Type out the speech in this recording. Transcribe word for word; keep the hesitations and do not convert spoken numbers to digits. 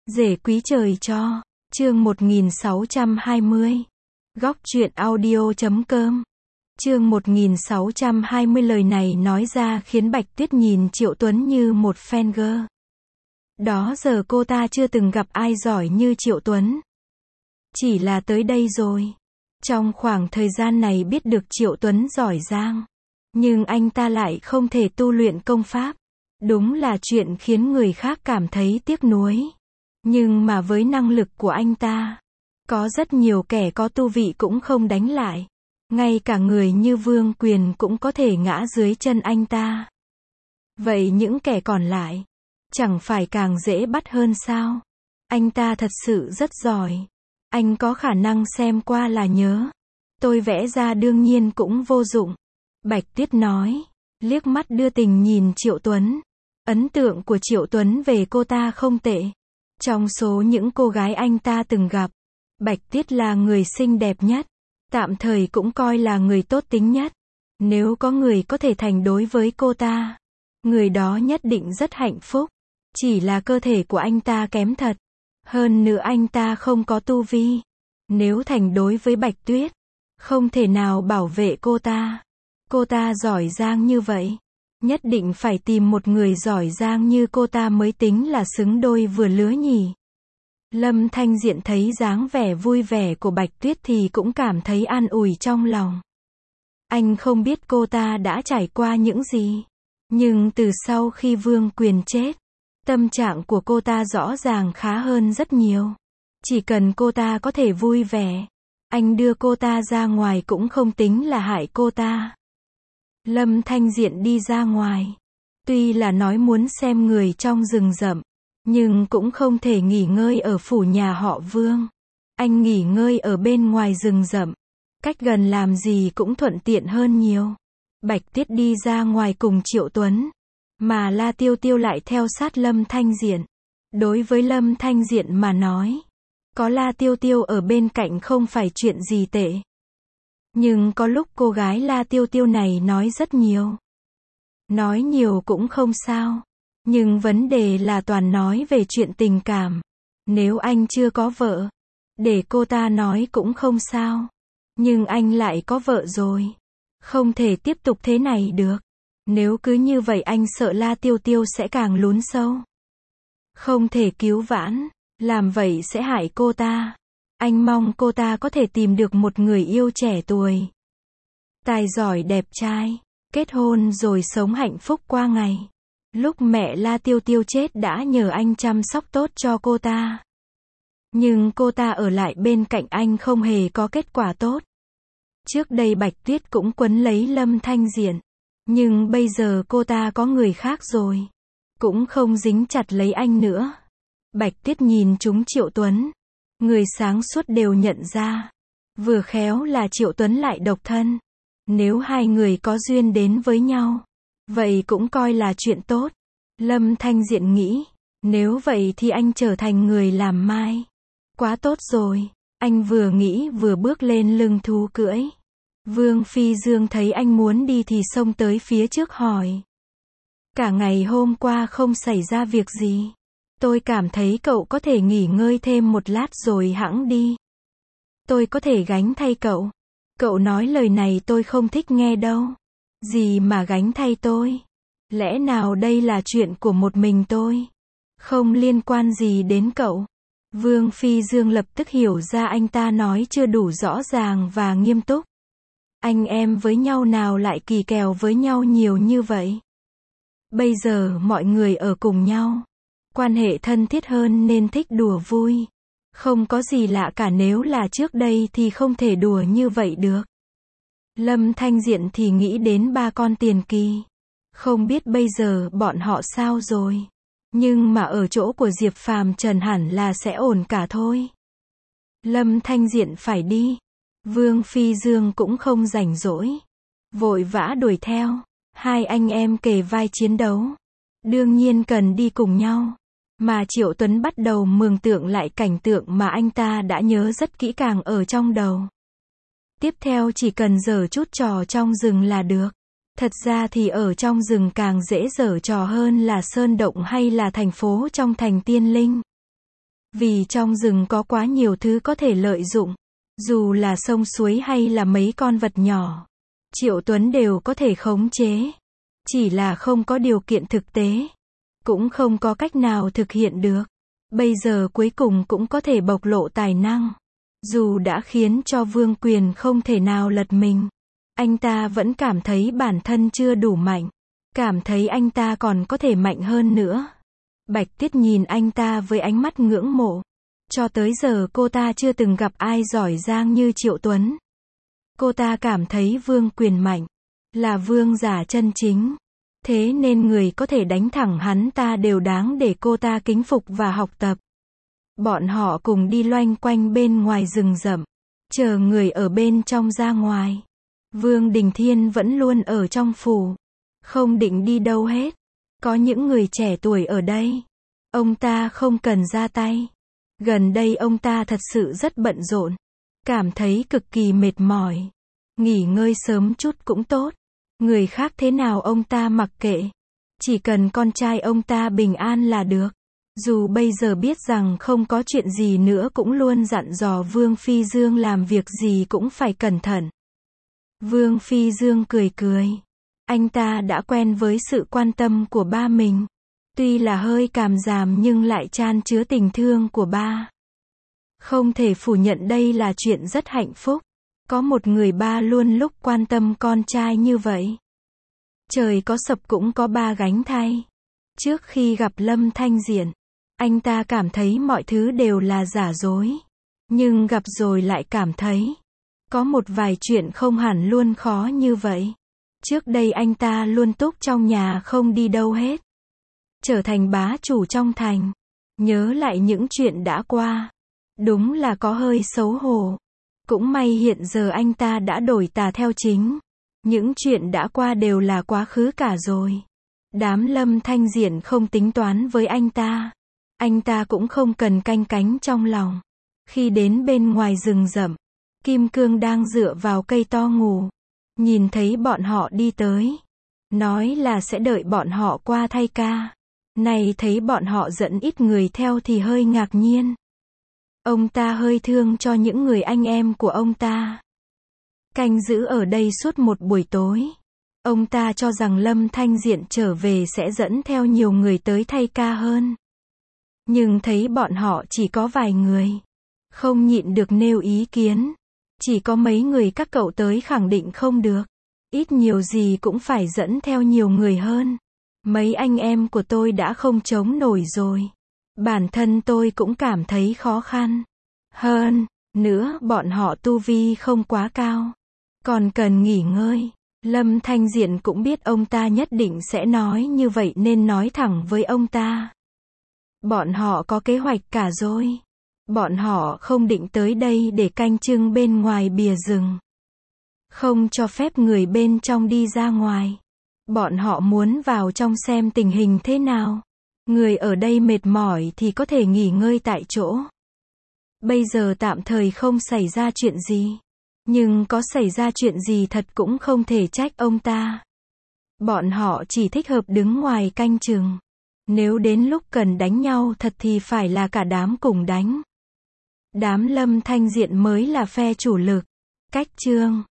Rể quý trời cho. Chương một nghìn sáu trăm hai mươi. Góc truyện audio chấm com. Chương một nghìn sáu trăm hai mươi lời này nói ra khiến Bạch Tuyết nhìn Triệu Tuấn như một fan girl. Đó giờ cô ta chưa từng gặp ai giỏi như Triệu Tuấn. Chỉ là tới đây rồi. Trong khoảng thời gian này biết được Triệu Tuấn giỏi giang. Nhưng anh ta lại không thể tu luyện công pháp. Đúng là chuyện khiến người khác cảm thấy tiếc nuối. Nhưng mà với năng lực của anh ta, có rất nhiều kẻ có tu vị cũng không đánh lại. Ngay cả người như Vương Quyền cũng có thể ngã dưới chân anh ta. Vậy những kẻ còn lại, chẳng phải càng dễ bắt hơn sao? Anh ta thật sự rất giỏi. Anh có khả năng xem qua là nhớ. Tôi vẽ ra đương nhiên cũng vô dụng. Bạch Tuyết nói, liếc mắt đưa tình nhìn Triệu Tuấn. Ấn tượng của Triệu Tuấn về cô ta không tệ. Trong số những cô gái anh ta từng gặp, Bạch Tuyết là người xinh đẹp nhất. Tạm thời cũng coi là người tốt tính nhất. Nếu có người có thể thành đối với cô ta, người đó nhất định rất hạnh phúc. Chỉ là cơ thể của anh ta kém thật. Hơn nữa anh ta không có tu vi. Nếu thành đối với Bạch Tuyết, không thể nào bảo vệ cô ta. Cô ta giỏi giang như vậy. Nhất định phải tìm một người giỏi giang như cô ta mới tính là xứng đôi vừa lứa nhỉ. Lâm Thanh Diện thấy dáng vẻ vui vẻ của Bạch Tuyết thì cũng cảm thấy an ủi trong lòng. Anh không biết cô ta đã trải qua những gì. Nhưng từ sau khi Vương Quyền chết, tâm trạng của cô ta rõ ràng khá hơn rất nhiều. Chỉ cần cô ta có thể vui vẻ, anh đưa cô ta ra ngoài cũng không tính là hại cô ta. Lâm Thanh Diện đi ra ngoài. Tuy là nói muốn xem người trong rừng rậm, nhưng cũng không thể nghỉ ngơi ở phủ nhà họ Vương. Anh nghỉ ngơi ở bên ngoài rừng rậm. Cách gần làm gì cũng thuận tiện hơn nhiều. Bạch Tuyết đi ra ngoài cùng Triệu Tuấn. Mà La Tiêu Tiêu lại theo sát Lâm Thanh Diện. Đối với Lâm Thanh Diện mà nói, có La Tiêu Tiêu ở bên cạnh không phải chuyện gì tệ. Nhưng có lúc cô gái La Tiêu Tiêu này nói rất nhiều. Nói nhiều cũng không sao. Nhưng vấn đề là toàn nói về chuyện tình cảm. Nếu anh chưa có vợ, để cô ta nói cũng không sao. Nhưng anh lại có vợ rồi. Không thể tiếp tục thế này được. Nếu cứ như vậy anh sợ La Tiêu Tiêu sẽ càng lún sâu. Không thể cứu vãn. Làm vậy sẽ hại cô ta. Anh mong cô ta có thể tìm được một người yêu trẻ tuổi, tài giỏi đẹp trai, kết hôn rồi sống hạnh phúc qua ngày. Lúc mẹ La Tiêu Tiêu chết đã nhờ anh chăm sóc tốt cho cô ta. Nhưng cô ta ở lại bên cạnh anh không hề có kết quả tốt. Trước đây Bạch Tuyết cũng quấn lấy Lâm Thanh Diện. Nhưng bây giờ cô ta có người khác rồi. Cũng không dính chặt lấy anh nữa. Bạch Tuyết nhìn chúng Triệu Tuấn. Người sáng suốt đều nhận ra. Vừa khéo là Triệu Tuấn lại độc thân. Nếu hai người có duyên đến với nhau, vậy cũng coi là chuyện tốt. Lâm Thanh Diện nghĩ, nếu vậy thì anh trở thành người làm mai. Quá tốt rồi. Anh vừa nghĩ vừa bước lên lưng thú cưỡi. Vương Phi Dương thấy anh muốn đi thì xông tới phía trước hỏi. Cả ngày hôm qua không xảy ra việc gì. Tôi cảm thấy cậu có thể nghỉ ngơi thêm một lát rồi hẵng đi. Tôi có thể gánh thay cậu. Cậu nói lời này tôi không thích nghe đâu. Gì mà gánh thay tôi? Lẽ nào đây là chuyện của một mình tôi? Không liên quan gì đến cậu. Vương Phi Dương lập tức hiểu ra anh ta nói chưa đủ rõ ràng và nghiêm túc. Anh em với nhau nào lại kỳ kèo với nhau nhiều như vậy? Bây giờ mọi người ở cùng nhau. Quan hệ thân thiết hơn nên thích đùa vui. Không có gì lạ cả, nếu là trước đây thì không thể đùa như vậy được. Lâm Thanh Diện thì nghĩ đến ba con Tiền Kỳ. Không biết bây giờ bọn họ sao rồi. Nhưng mà ở chỗ của Diệp Phàm Trần hẳn là sẽ ổn cả thôi. Lâm Thanh Diện phải đi. Vương Phi Dương cũng không rảnh rỗi. Vội vã đuổi theo. Hai anh em kề vai chiến đấu. Đương nhiên cần đi cùng nhau. Mà Triệu Tuấn bắt đầu mường tượng lại cảnh tượng mà anh ta đã nhớ rất kỹ càng ở trong đầu. Tiếp theo chỉ cần giở chút trò trong rừng là được. Thật ra thì ở trong rừng càng dễ giở trò hơn là sơn động hay là thành phố trong thành Tiên Linh. Vì trong rừng có quá nhiều thứ có thể lợi dụng. Dù là sông suối hay là mấy con vật nhỏ, Triệu Tuấn đều có thể khống chế. Chỉ là không có điều kiện thực tế. Cũng không có cách nào thực hiện được. Bây giờ cuối cùng cũng có thể bộc lộ tài năng. Dù đã khiến cho Vương Quyền không thể nào lật mình. Anh ta vẫn cảm thấy bản thân chưa đủ mạnh. Cảm thấy anh ta còn có thể mạnh hơn nữa. Bạch Tuyết nhìn anh ta với ánh mắt ngưỡng mộ. Cho tới giờ cô ta chưa từng gặp ai giỏi giang như Triệu Tuấn. Cô ta cảm thấy Vương Quyền mạnh. Là vương giả chân chính. Thế nên người có thể đánh thẳng hắn ta đều đáng để cô ta kính phục và học tập. Bọn họ cùng đi loanh quanh bên ngoài rừng rậm. Chờ người ở bên trong ra ngoài. Vương Đình Thiên vẫn luôn ở trong phủ. Không định đi đâu hết. Có những người trẻ tuổi ở đây. Ông ta không cần ra tay. Gần đây ông ta thật sự rất bận rộn. Cảm thấy cực kỳ mệt mỏi. Nghỉ ngơi sớm chút cũng tốt. Người khác thế nào ông ta mặc kệ. Chỉ cần con trai ông ta bình an là được. Dù bây giờ biết rằng không có chuyện gì nữa cũng luôn dặn dò Vương Phi Dương làm việc gì cũng phải cẩn thận. Vương Phi Dương cười cười. Anh ta đã quen với sự quan tâm của ba mình. Tuy là hơi càm ràm nhưng lại chan chứa tình thương của ba. Không thể phủ nhận đây là chuyện rất hạnh phúc. Có một người ba luôn lúc quan tâm con trai như vậy. Trời có sập cũng có ba gánh thay. Trước khi gặp Lâm Thanh Diện, anh ta cảm thấy mọi thứ đều là giả dối. Nhưng gặp rồi lại cảm thấy có một vài chuyện không hẳn luôn khó như vậy. Trước đây anh ta luôn túc trong nhà không đi đâu hết. Trở thành bá chủ trong thành. Nhớ lại những chuyện đã qua. Đúng là có hơi xấu hổ. Cũng may hiện giờ anh ta đã đổi tà theo chính. Những chuyện đã qua đều là quá khứ cả rồi. Đám Lâm Thanh Diện không tính toán với anh ta. Anh ta cũng không cần canh cánh trong lòng. Khi đến bên ngoài rừng rậm, Kim Cương đang dựa vào cây to ngủ. Nhìn thấy bọn họ đi tới. Nói là sẽ đợi bọn họ qua thay ca. Này thấy bọn họ dẫn ít người theo thì hơi ngạc nhiên. Ông ta hơi thương cho những người anh em của ông ta. Canh giữ ở đây suốt một buổi tối. Ông ta cho rằng Lâm Thanh Diện trở về sẽ dẫn theo nhiều người tới thay ca hơn. Nhưng thấy bọn họ chỉ có vài người. Không nhịn được nêu ý kiến. Chỉ có mấy người các cậu tới khẳng định không được. Ít nhiều gì cũng phải dẫn theo nhiều người hơn. Mấy anh em của tôi đã không chống nổi rồi. Bản thân tôi cũng cảm thấy khó khăn. Hơn nữa, bọn họ tu vi không quá cao. Còn cần nghỉ ngơi. Lâm Thanh Diện cũng biết ông ta nhất định sẽ nói như vậy nên nói thẳng với ông ta. Bọn họ có kế hoạch cả rồi. Bọn họ không định tới đây để canh chừng bên ngoài bìa rừng. Không cho phép người bên trong đi ra ngoài. Bọn họ muốn vào trong xem tình hình thế nào. Người ở đây mệt mỏi thì có thể nghỉ ngơi tại chỗ. Bây giờ tạm thời không xảy ra chuyện gì. Nhưng có xảy ra chuyện gì thật cũng không thể trách ông ta. Bọn họ chỉ thích hợp đứng ngoài canh chừng. Nếu đến lúc cần đánh nhau thật thì phải là cả đám cùng đánh. Đám Lâm Thanh Diện mới là phe chủ lực. Cách chương